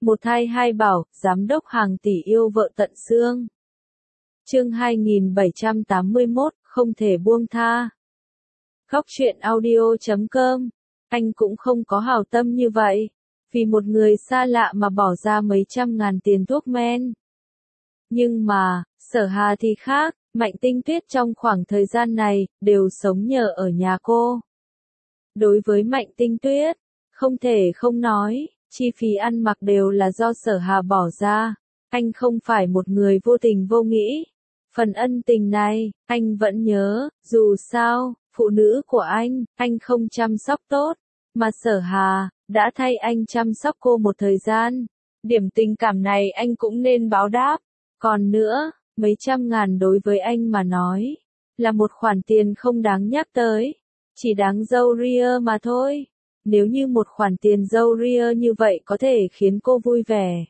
Một thai hai bảo, giám đốc hàng tỷ yêu vợ tận xương. Chương 2781, không thể buông tha. Góc truyện audio.com. Anh cũng không có hảo tâm như vậy, vì một người xa lạ mà bỏ ra mấy trăm ngàn tiền thuốc men. Nhưng mà, Sở Hà thì khác, Mạnh Tinh Tuyết trong khoảng thời gian này, đều sống nhờ ở nhà cô. Đối với Mạnh Tinh Tuyết, không thể không nói, chi phí ăn mặc đều là do Sở Hà bỏ ra. Anh không phải một người vô tình vô nghĩ. Phần ân tình này, anh vẫn nhớ, dù sao, phụ nữ của anh không chăm sóc tốt, mà Sở Hà, đã thay anh chăm sóc cô một thời gian. Điểm tình cảm này anh cũng nên báo đáp. Còn nữa, mấy trăm ngàn đối với anh mà nói, là một khoản tiền không đáng nhắc tới, chỉ đáng râu ria mà thôi. Nếu như một khoản tiền râu ria như vậy có thể khiến cô vui vẻ,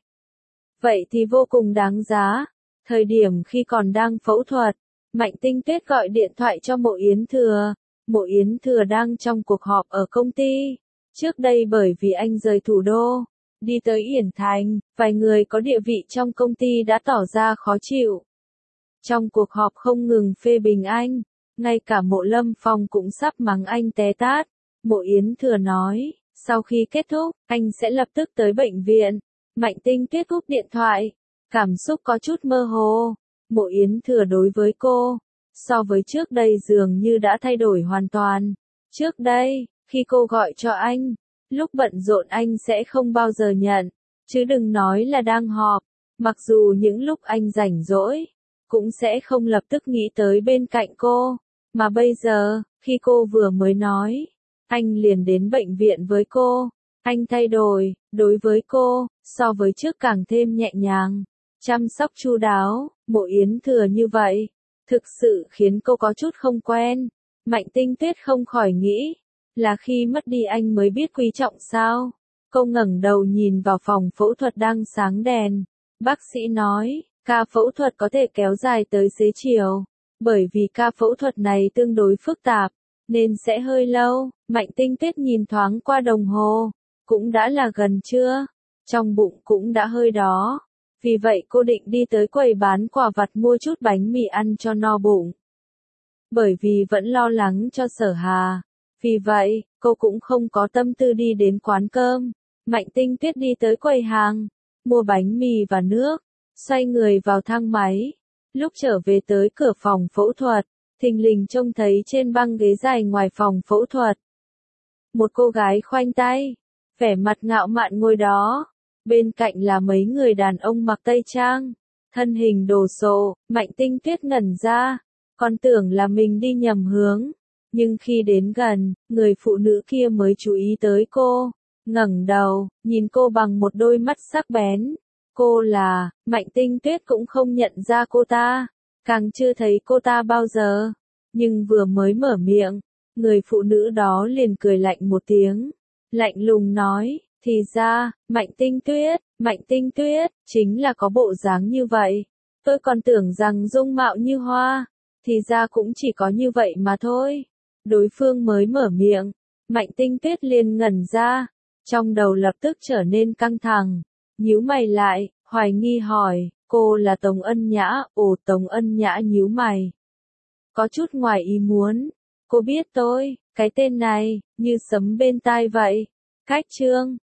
vậy thì vô cùng đáng giá. Thời điểm khi còn đang phẫu thuật, Mạnh Tinh Tuyết gọi điện thoại cho Mộ Yến Thừa. Mộ Yến Thừa đang trong cuộc họp ở công ty. Trước đây bởi vì anh rời thủ đô, đi tới Yển Thành, vài người có địa vị trong công ty đã tỏ ra khó chịu. Trong cuộc họp không ngừng phê bình anh, ngay cả Mộ Lâm Phong cũng sắp mắng anh té tát. Mộ Yến Thừa nói, sau khi kết thúc, anh sẽ lập tức tới bệnh viện. Mạnh Tinh Tuyết cúp điện thoại, cảm xúc có chút mơ hồ. Mộ Yến Thừa đối với cô, so với trước đây dường như đã thay đổi hoàn toàn. Trước đây, khi cô gọi cho anh, lúc bận rộn anh sẽ không bao giờ nhận, chứ đừng nói là đang họp. Mặc dù những lúc anh rảnh rỗi, cũng sẽ không lập tức nghĩ tới bên cạnh cô. Mà bây giờ, khi cô vừa mới nói, anh liền đến bệnh viện với cô. Anh thay đổi, đối với cô, so với trước càng thêm nhẹ nhàng, chăm sóc chu đáo. Mộ Yến Thừa như vậy, thực sự khiến cô có chút không quen. Mạnh Tinh Tuyết không khỏi nghĩ, là khi mất đi anh mới biết quý trọng sao. Cô ngẩng đầu nhìn vào phòng phẫu thuật đang sáng đèn. Bác sĩ nói, ca phẫu thuật có thể kéo dài tới xế chiều. Bởi vì ca phẫu thuật này tương đối phức tạp, nên sẽ hơi lâu. Mạnh Tinh Tuyết nhìn thoáng qua đồng hồ, cũng đã là gần trưa, trong bụng cũng đã hơi đói. Vì vậy cô định đi tới quầy bán quà vặt mua chút bánh mì ăn cho no bụng. Bởi vì vẫn lo lắng cho Sở Hà, vì vậy, cô cũng không có tâm tư đi đến quán cơm. Mạnh Tinh Tuyết đi tới quầy hàng, mua bánh mì và nước, xoay người vào thang máy. Lúc trở về tới cửa phòng phẫu thuật, thình lình trông thấy trên băng ghế dài ngoài phòng phẫu thuật, một cô gái khoanh tay, vẻ mặt ngạo mạn ngồi đó. Bên cạnh là mấy người đàn ông mặc tây trang, thân hình đồ sộ. Mạnh Tinh Tuyết ngẩn ra, còn tưởng là mình đi nhầm hướng. Nhưng khi đến gần, người phụ nữ kia mới chú ý tới cô, ngẩng đầu, nhìn cô bằng một đôi mắt sắc bén. Cô là, Mạnh Tinh Tuyết cũng không nhận ra cô ta, càng chưa thấy cô ta bao giờ. Nhưng vừa mới mở miệng, người phụ nữ đó liền cười lạnh một tiếng, lạnh lùng nói, thì ra, Mạnh Tinh Tuyết, chính là có bộ dáng như vậy. Tôi còn tưởng rằng dung mạo như hoa, thì ra cũng chỉ có như vậy mà thôi. Đối phương mới mở miệng, Mạnh Tinh Tuyết liền ngẩn ra, trong đầu lập tức trở nên căng thẳng, nhíu mày lại, hoài nghi hỏi, cô là Tống Ân Nhã? Ồ, Tống Ân Nhã nhíu mày, có chút ngoài ý muốn. Cô biết tôi, cái tên này, như sấm bên tai vậy. Cách chương